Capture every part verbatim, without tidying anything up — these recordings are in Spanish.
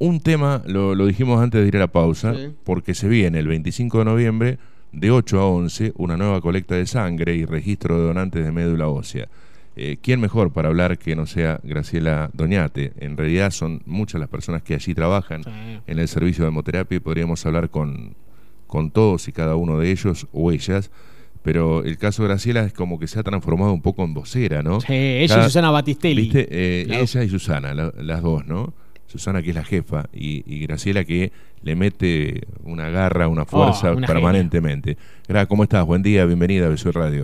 un tema, lo, lo dijimos antes de ir a la pausa, sí. porque se viene el veinticinco de noviembre de ocho a once una nueva colecta de sangre y registro de donantes de médula ósea. Eh, ¿Quién mejor para hablar que no sea Graciela Doñate? En realidad son muchas las personas que allí trabajan sí. en el servicio de hemoterapia y podríamos hablar con, con todos y cada uno de ellos o ellas, pero el caso de Graciela es como que se ha transformado un poco en vocera, ¿no? Sí, ella cada, y Susana Batistelli. ¿viste? Eh, claro. Ella y Susana, la, las dos, ¿no? Susana, que es la jefa, y, y Graciela, que le mete una garra, una fuerza oh, una permanentemente. Gra, ¿cómo estás? Buen día, bienvenida a B S O E Radio.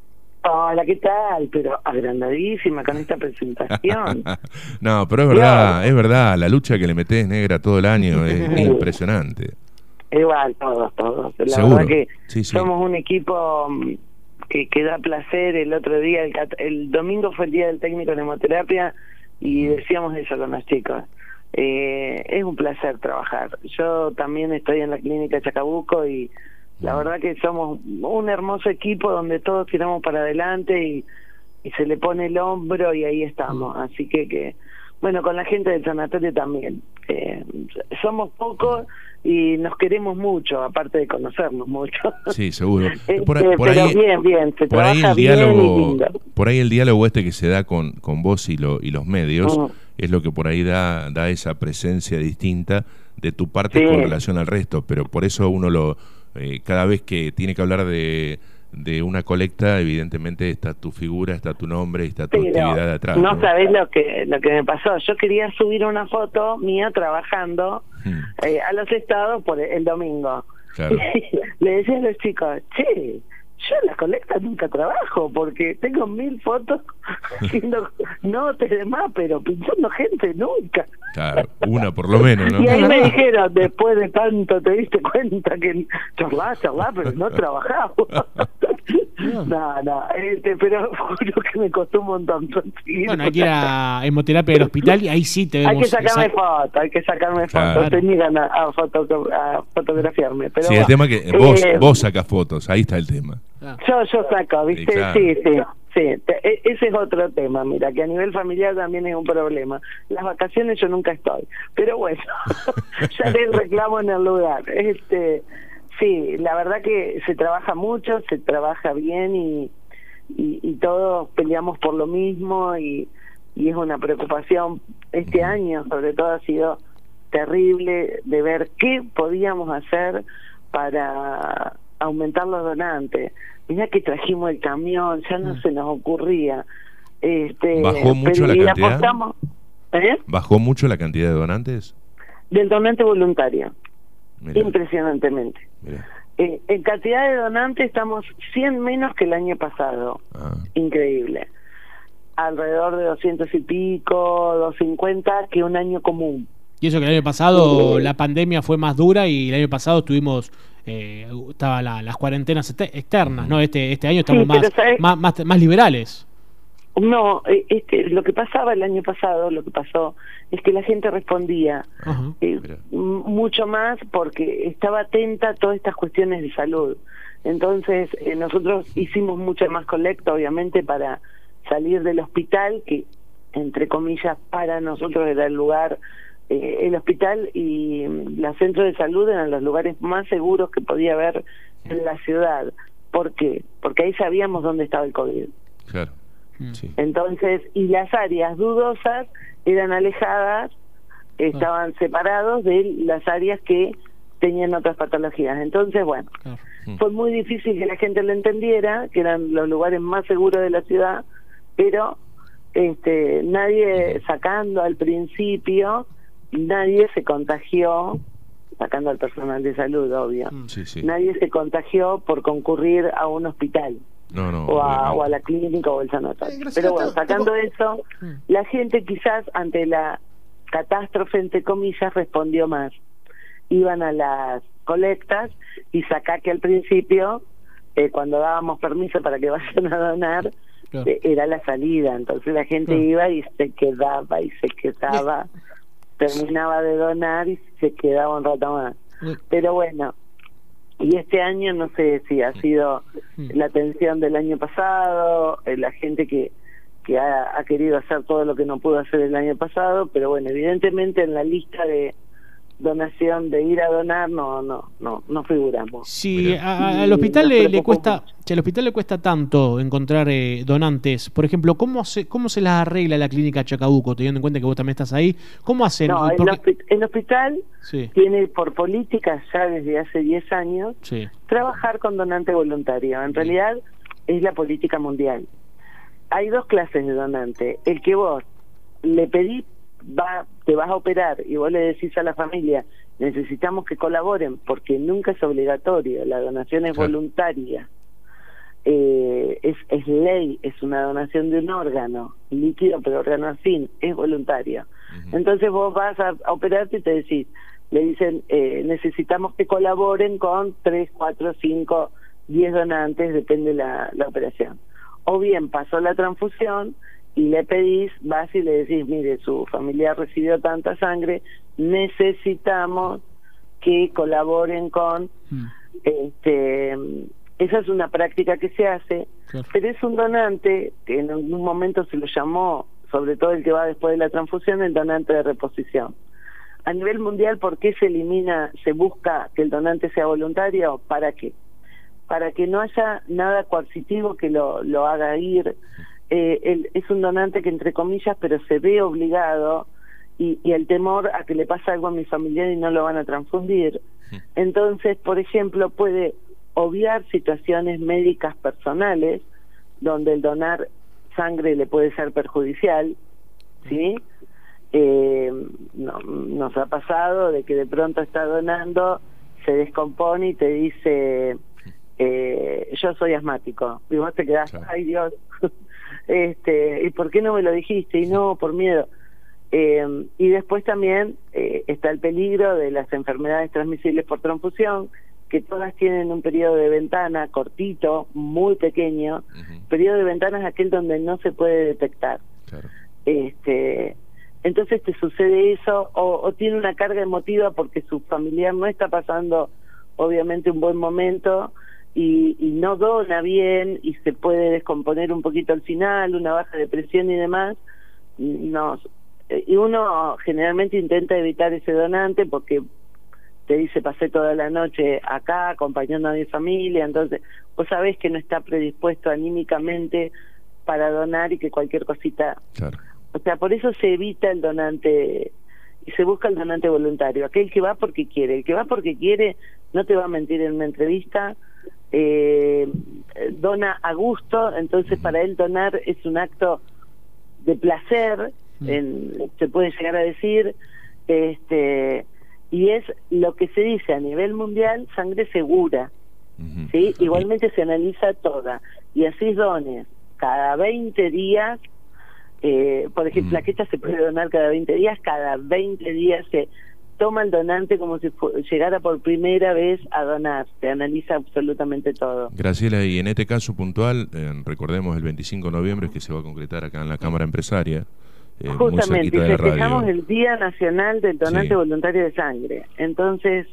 Hola, ¿qué tal? Pero agrandadísima con esta presentación. No, pero es verdad, Dios. es verdad, la lucha que le metés, negra, todo el año es impresionante. Igual, todos, todos. La ¿Seguro? verdad que sí, sí. somos un equipo que, que da placer. El otro día, el, el domingo fue el día del técnico en hemoterapia y decíamos eso con los chicos. Eh, es un placer trabajar. Yo también estoy en la clínica Chacabuco y la verdad que somos un hermoso equipo donde todos tiramos para adelante y, y se le pone el hombro y ahí estamos. Así que, que bueno, con la gente del sanatorio también. Eh, somos pocos y nos queremos mucho, aparte de conocernos mucho. Sí, seguro. Por, este, por pero ahí, bien, bien, se por ahí el diálogo, bien y lindo. Por ahí el diálogo este que se da con, con vos y, lo, y los medios uh-huh. es lo que por ahí da, da esa presencia distinta de tu parte sí. con relación al resto, pero por eso uno lo... Eh, cada vez que tiene que hablar de, de una colecta, evidentemente está tu figura, está tu nombre, está tu Pero actividad de atrás. No, ¿no? sabés lo que lo que me pasó. Yo quería subir una foto mía trabajando hmm. eh, a los estados por el domingo. Claro. Le decía a los chicos, che, yo en la colecta nunca trabajo porque tengo mil fotos haciendo notas y demás, pero pinchando gente nunca. Claro, una por lo menos, ¿no? Y ahí me dijeron, después de tanto, te diste cuenta que charlá, charlá, pero no trabajaba. No, no, este, pero juro que me costó un montón. Bueno, hay que ir a hemoterapia del hospital y ahí sí te vemos. Hay que sacarme fotos, hay que sacarme claro. fotos, te niegan a, a, foto, a fotografiarme. Pero sí, bueno, el tema es que vos, eh, vos sacas fotos, ahí está el tema. Yo, yo saco, ¿viste? Sí, claro. sí, sí. Sí, ese es otro tema, mira, que a nivel familiar también es un problema. Las vacaciones yo nunca estoy, pero bueno, ya les reclamo en el lugar. Este, sí, la verdad que se trabaja mucho, se trabaja bien y, y, y todos peleamos por lo mismo y, y es una preocupación. Este año, sobre todo, ha sido terrible de ver qué podíamos hacer para aumentar los donantes. Mirá que trajimos el camión, ya no mm. se nos ocurría. Este, ¿Bajó mucho la cantidad? Apostamos, ¿eh? ¿Bajó mucho la cantidad de donantes? Del donante voluntario. Mirá. Impresionantemente. Mirá. Eh, en cantidad de donantes estamos cien menos que el año pasado. Ah. Increíble. Alrededor de doscientos y pico, doscientos cincuenta que un año común. Y eso que el año pasado sí. la pandemia fue más dura y el año pasado tuvimos eh, estaba la, las cuarentenas externas, ¿no? Este este año estamos sí, más, más, más más liberales. No, este, lo que pasaba el año pasado, lo que pasó es que la gente respondía uh-huh. eh, mucho más porque estaba atenta a todas estas cuestiones de salud. Entonces eh, nosotros hicimos mucha más colecta, obviamente, para salir del hospital, que entre comillas para nosotros era el lugar. Eh, el hospital y los centros de salud eran los lugares más seguros que podía haber en la ciudad. ¿Por qué? Porque ahí sabíamos dónde estaba el COVID. Claro. Sí. Entonces, y las áreas dudosas eran alejadas, estaban separados de las áreas que tenían otras patologías. Entonces, bueno, claro. fue muy difícil que la gente lo entendiera, que eran los lugares más seguros de la ciudad, pero este nadie, sacando al principio, nadie se contagió, sacando al personal de salud, obvio. Sí, sí. Nadie se contagió por concurrir a un hospital. No, no, o, a, no. o a la clínica o el sanatorio. Eh, Pero bueno, sacando eso, la gente quizás ante la catástrofe, entre comillas, respondió más. Iban a las colectas y sacá que al principio, eh, cuando dábamos permiso para que vayan a donar, claro. eh, era la salida. Entonces la gente claro. iba y se quedaba y se quedaba. Sí. Terminaba de donar y se quedaba un rato más. Sí. Pero bueno, y este año no sé si ha sido la atención del año pasado, la gente que que ha, ha querido hacer todo lo que no pudo hacer el año pasado, pero bueno, evidentemente en la lista de donación, de ir a donar, no no no no figuramos. Sí, a, al hospital le, le cuesta, si al hospital le cuesta tanto encontrar eh, donantes, por ejemplo, ¿cómo se cómo se las arregla la clínica Chacabuco, teniendo en cuenta que vos también estás ahí? ¿Cómo hacen? No, el, Porque... hospi el hospital sí. tiene por política ya desde hace diez años sí. trabajar con donante voluntario. En sí. realidad es la política mundial. Hay dos clases de donante. El que vos le pedís, va, te vas a operar y vos le decís a la familia, necesitamos que colaboren, porque nunca es obligatorio, la donación es claro. voluntaria. Eh, es, es ley, es una donación de un órgano, líquido pero órgano al fin, es voluntario. Uh-huh. Entonces vos vas a, a operarte y te decís, le dicen, eh, necesitamos que colaboren con tres, cuatro, cinco, diez donantes, depende la, la operación. O bien pasó la transfusión y le pedís, vas y le decís, mire, su familiar recibió tanta sangre, necesitamos que colaboren con... Mm. este Esa es una práctica que se hace, claro. pero es un donante, que en algún momento se lo llamó, sobre todo el que va después de la transfusión, el donante de reposición. A nivel mundial, ¿por qué se elimina, se busca que el donante sea voluntario? ¿Para qué? Para que no haya nada coercitivo que lo, lo haga ir. Eh, él es un donante que, entre comillas, pero se ve obligado, y, y el temor a que le pase algo a mi familiar y no lo van a transfundir. Entonces, por ejemplo, puede obviar situaciones médicas personales donde el donar sangre le puede ser perjudicial, ¿sí? Eh, no, nos ha pasado de que de pronto está donando, se descompone y te dice... Eh, yo soy asmático, y vos te quedás, claro. ay Dios, este, ¿y por qué no me lo dijiste? Y no, por miedo. Eh, y después también eh, está el peligro de las enfermedades transmisibles por transfusión, que todas tienen un periodo de ventana cortito, muy pequeño. Uh-huh. Periodo de ventana es aquel donde no se puede detectar. Claro. Este, entonces te sucede eso, o, o tiene una carga emotiva porque su familiar no está pasando obviamente un buen momento, Y, y no dona bien y se puede descomponer un poquito al final, una baja de presión y demás. Nos, y uno generalmente intenta evitar ese donante porque te dice, pasé toda la noche acá acompañando a mi familia, entonces vos sabés que no está predispuesto anímicamente para donar y que cualquier cosita... Claro. O sea, por eso se evita el donante y se busca el donante voluntario, aquel que va porque quiere. El que va porque quiere no te va a mentir en una entrevista, eh, dona a gusto, entonces para él donar es un acto de placer, en, se puede llegar a decir, este y es lo que se dice a nivel mundial, sangre segura, uh-huh. ¿sí? Igualmente se analiza toda, y así dones cada veinte días, eh, por ejemplo, uh-huh. plaquetas se puede donar cada veinte días, cada veinte días se toma el donante como si llegara por primera vez a donar, se analiza absolutamente todo. Graciela, y en este caso puntual, eh, recordemos el veinticinco de noviembre que se va a concretar acá en la Cámara Empresaria, eh, justamente, y festejamos el Día Nacional del Donante sí. Voluntario de Sangre. Entonces,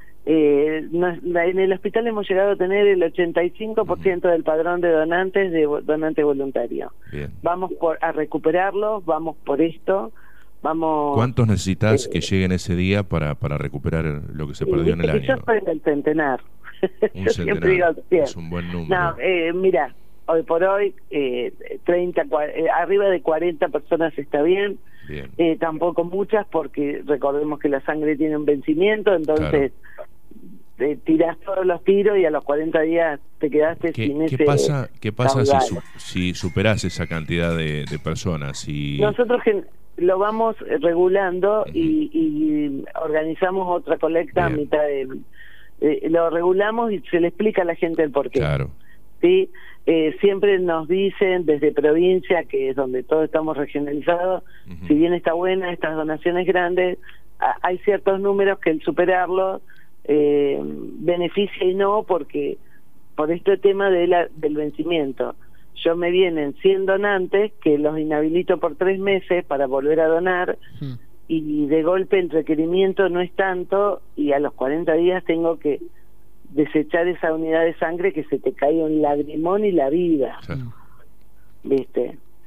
eh, nos, en el hospital hemos llegado a tener el ochenta y cinco por ciento uh-huh. del padrón de donantes de donante voluntario. Bien. Vamos por, a recuperarlo, vamos por esto. Vamos, ¿cuántos necesitas eh, que lleguen ese día para, para recuperar lo que se perdió en el año? Yo soy del centenar. Un centenar, digo, es un buen número. No, eh, mira, hoy por hoy, eh, treinta, eh, arriba de cuarenta personas está bien, bien. Eh, tampoco muchas, porque recordemos que la sangre tiene un vencimiento, entonces claro. eh, tirás todos los tiros y a los cuarenta días te quedaste ¿Qué, sin ¿qué ese pasa, ¿Qué pasa si, su, si superás esa cantidad de, de personas? Si... Nosotros lo vamos regulando uh-huh. y, y organizamos otra colecta bien. a mitad de... Eh, lo regulamos y se le explica a la gente el porqué. Claro. ¿Sí? Eh, siempre nos dicen desde provincia, que es donde todos estamos regionalizados, uh-huh. si bien está buena estas donaciones grandes, a, hay ciertos números que el superarlos eh, beneficia y no, porque por este tema de la, del vencimiento. Yo me vienen cien donantes que los inhabilito por tres meses para volver a donar uh-huh. y de golpe el requerimiento no es tanto y a los cuarenta días tengo que desechar esa unidad de sangre que se te cae un lagrimón y la vida. Sí. ¿Viste?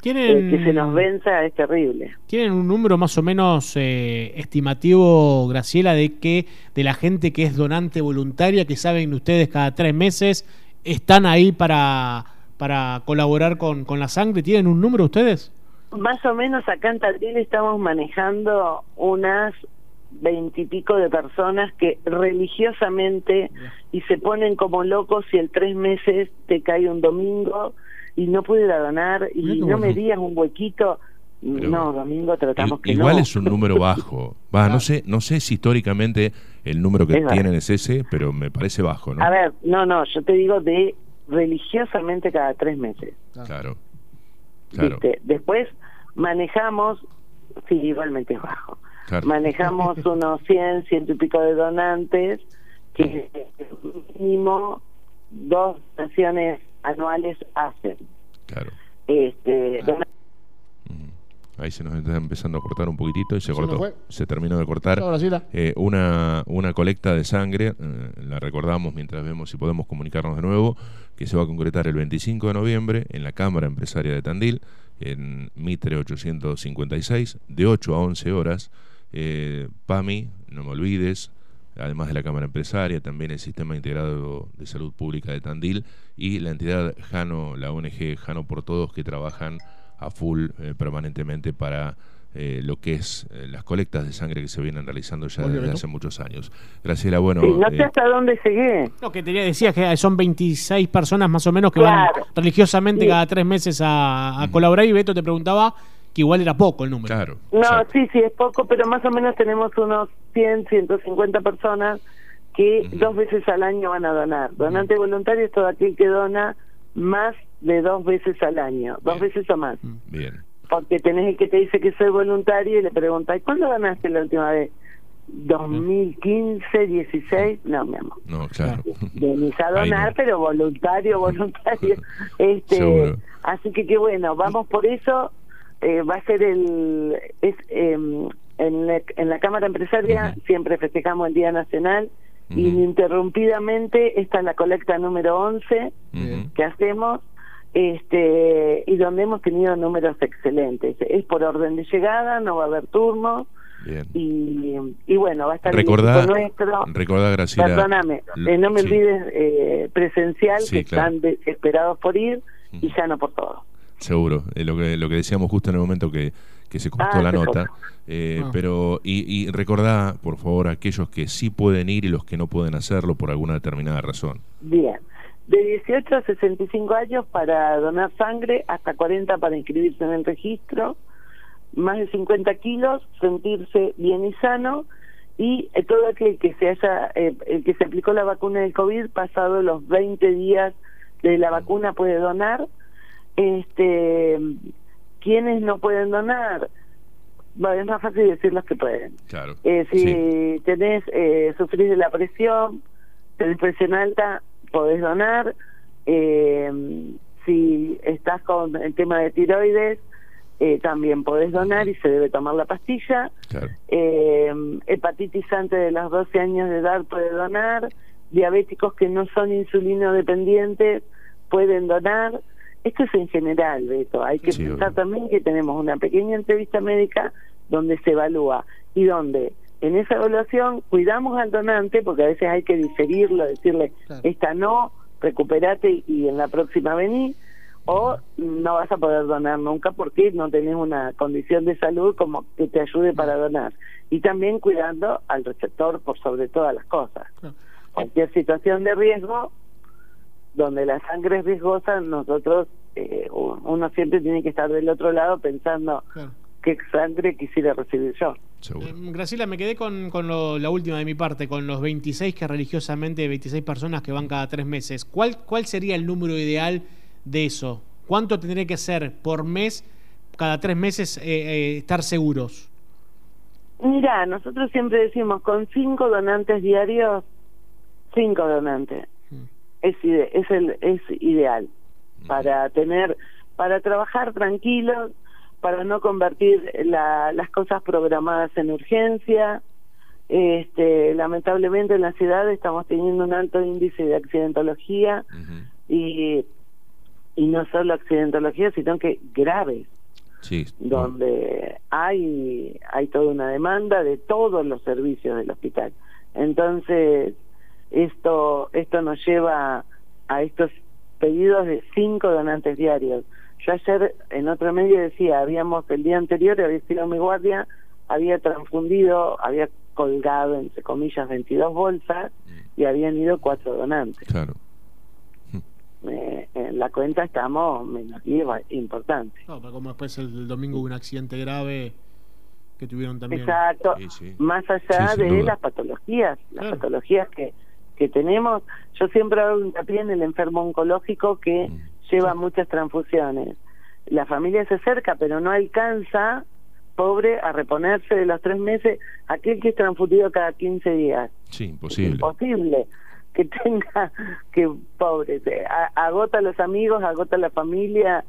¿Tienen, eh, que se nos venza es terrible. ¿Tienen un número más o menos eh, estimativo, Graciela, de que de la gente que es donante voluntaria, que saben ustedes cada tres meses están ahí para, para colaborar con, con la sangre? ¿Tienen un número ustedes? Más o menos acá en Tandil estamos manejando unas veintipico de personas que religiosamente y se ponen como locos si el tres meses te cae un domingo y no pude ir a donar y no me digas un huequito. Pero no, domingo tratamos que igual no. es un número bajo. Va, no sé, no sé si históricamente el número que es tienen es ese, pero me parece bajo, ¿no? A ver, no, no, yo te digo de religiosamente cada tres meses. Claro. Claro. ¿Viste? Después manejamos, sí, igualmente es bajo. Claro. Manejamos unos cien, ciento y pico de donantes que mínimo dos donaciones anuales hacen. Claro. Este, ah. Ahí se nos está empezando a cortar un poquitito y se, se cortó, se terminó de cortar. Eh, una, una colecta de sangre, eh, la recordamos mientras vemos si podemos comunicarnos de nuevo, que se va a concretar el veinticinco de noviembre en la Cámara Empresaria de Tandil, en Mitre ochocientos cincuenta y seis, de ocho a once horas. Eh, PAMI, no me olvides, además de la Cámara Empresaria, también el Sistema Integrado de Salud Pública de Tandil y la entidad Jano, la O N G Jano por Todos, que trabajan a full eh, permanentemente para eh, lo que es eh, las colectas de sangre que se vienen realizando ya desde hace muchos años. Graciela, bueno... Sí, no sé eh, hasta dónde llegué. No, que te decía que son veintiséis personas más o menos que claro. van religiosamente sí. cada tres meses a, a uh-huh. colaborar, y Beto te preguntaba que igual era poco el número. Claro. No, exacto. sí, sí, es poco, pero más o menos tenemos unos cien, ciento cincuenta personas que uh-huh. dos veces al año van a donar. Donante uh-huh. voluntario es todo aquel que dona más de dos veces al año, dos Bien. veces o más. Bien. Porque tenés el que te dice que soy voluntario y le preguntas, ¿cuándo donaste la última vez? ¿dos mil quince, dieciséis? No, mi amor. No, claro. Venís a donar, no. pero voluntario, voluntario. este Seguro. Así que qué bueno, vamos por eso. Eh, va a ser el... es eh, en, la, en la Cámara Empresaria uh-huh. siempre festejamos el Día Nacional. Uh-huh. Ininterrumpidamente esta es la colecta número once uh-huh. que hacemos, este y donde hemos tenido números excelentes. Es por orden de llegada, no va a haber turno. Bien. Y, y bueno, va a estar recordá, el equipo nuestro. Recordá, Graciela. Perdóname, eh, no me sí. olvides eh, presencial, sí, que claro. están desesperados por ir uh-huh. y ya no por todo. Seguro, eh, lo que lo que decíamos justo en el momento que, que se cortó ah, la se nota, cortó. eh, ah. pero y, y recordá, por favor, a aquellos que sí pueden ir y los que no pueden hacerlo por alguna determinada razón. Bien, de dieciocho a sesenta y cinco años para donar sangre, hasta cuarenta para inscribirse en el registro, más de cincuenta kilos, sentirse bien y sano, y eh, todo aquel que se haya, eh, el que se aplicó la vacuna del COVID, pasado los veinte días de la vacuna puede donar. Este, quienes no pueden donar, bueno, es más fácil decir los que pueden. Claro. Eh, si sí. tenés, eh, sufrís de la presión, tenés presión alta, podés donar. Eh, si estás con el tema de tiroides, eh, también podés donar y se debe tomar la pastilla. Claro. Eh, hepatitis antes de los doce años de edad puede donar. Diabéticos que no son insulino dependientes pueden donar. Esto es en general, Beto. Hay que sí, pensar obvio. También que tenemos una pequeña entrevista médica donde se evalúa y donde en esa evaluación cuidamos al donante, porque a veces hay que diferirlo, decirle, claro. esta no, recuperate y en la próxima vení, o no vas a poder donar nunca porque no tenés una condición de salud como que te ayude para donar. Y también cuidando al receptor por sobre todas las cosas. Claro. Cualquier situación de riesgo donde la sangre es riesgosa, nosotros, eh, uno siempre tiene que estar del otro lado pensando claro. qué sangre quisiera recibir yo. Eh, Graciela, me quedé con, con lo, la última de mi parte, con los veintiséis que religiosamente, veintiséis personas que van cada tres meses. ¿Cuál, cuál sería el número ideal de eso? ¿Cuánto tendría que ser por mes, cada tres meses, eh, eh, estar seguros? Mira, nosotros siempre decimos, con cinco donantes diarios, cinco donantes. Es, ide es, el, es ideal para tener, para trabajar tranquilos, para no convertir la, las cosas programadas en urgencia. Este, lamentablemente en la ciudad estamos teniendo un alto índice de accidentología uh-huh. y, y no solo accidentología, sino que graves, sí. donde hay, hay toda una demanda de todos los servicios del hospital. Entonces, esto, esto nos lleva a estos pedidos de cinco donantes diarios. Yo ayer en otro medio decía, habíamos el día anterior, había sido mi guardia, había transfundido, había colgado, entre comillas, veintidós bolsas y habían ido cuatro donantes. Claro. Eh, en la cuenta estamos menos diez, importante. No, pero como después el domingo hubo un accidente grave que tuvieron también. Exacto, sí, sí. más allá sí, de duda. las patologías, las claro. patologías que, que tenemos. Yo siempre hago hincapié en el enfermo oncológico que Mm. lleva Sí. muchas transfusiones. La familia se acerca, pero no alcanza, pobre, a reponerse de los tres meses. Aquel que es transfundido cada quince días. Sí, imposible. Imposible que tenga, que pobre, se, a, agota a los amigos, agota a la familia,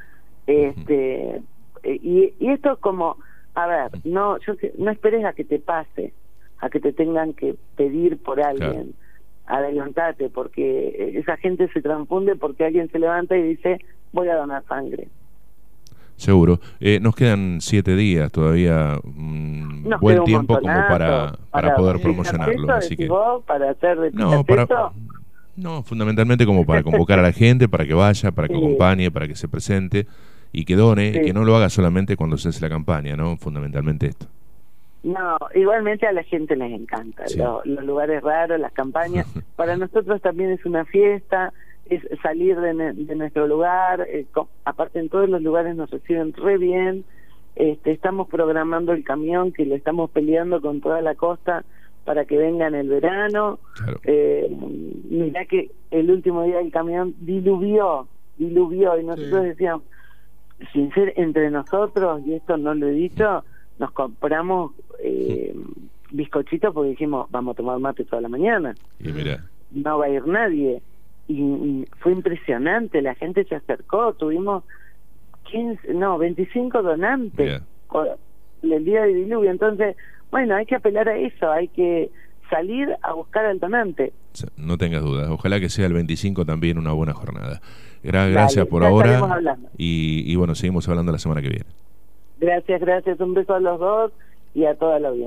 este, uh-huh. y, y esto es como, a ver, no, yo no esperes a que te pase, a que te tengan que pedir por alguien, claro. Adelantate, porque esa gente se transfunde porque alguien se levanta y dice, voy a donar sangre. Seguro. Eh, nos quedan siete días todavía, mmm, buen tiempo como para, para, para poder promocionarlo. Así que vos, para hacer de no, para, no, fundamentalmente como para convocar a la gente, para que vaya, para que sí. acompañe, para que se presente y que done, sí. y que no lo haga solamente cuando se hace la campaña, ¿no? Fundamentalmente esto. No, igualmente a la gente les encanta, sí. los, los lugares raros, las campañas. Para nosotros también es una fiesta, es salir de, de nuestro lugar, eh, co- aparte en todos los lugares nos reciben re bien. Este, estamos programando el camión que le estamos peleando con toda la costa para que venga en el verano. Claro. Eh, mirá que el último día del camión diluvió, diluvió y nosotros sí. decíamos, sin ser entre nosotros, y esto no lo he dicho, nos compramos eh, bizcochitos porque dijimos, vamos a tomar mate toda la mañana. Y mirá. No va a ir nadie. Y, y fue impresionante, la gente se acercó, tuvimos quince, no, veinticinco donantes yeah. el día de diluvio. Entonces, bueno, hay que apelar a eso, hay que salir a buscar al donante. No tengas dudas, ojalá que sea el veinticinco también una buena jornada. Gra- gracias Dale, por ahora y, y bueno, seguimos hablando la semana que viene. Gracias, gracias, un beso a los dos y a toda la audiencia.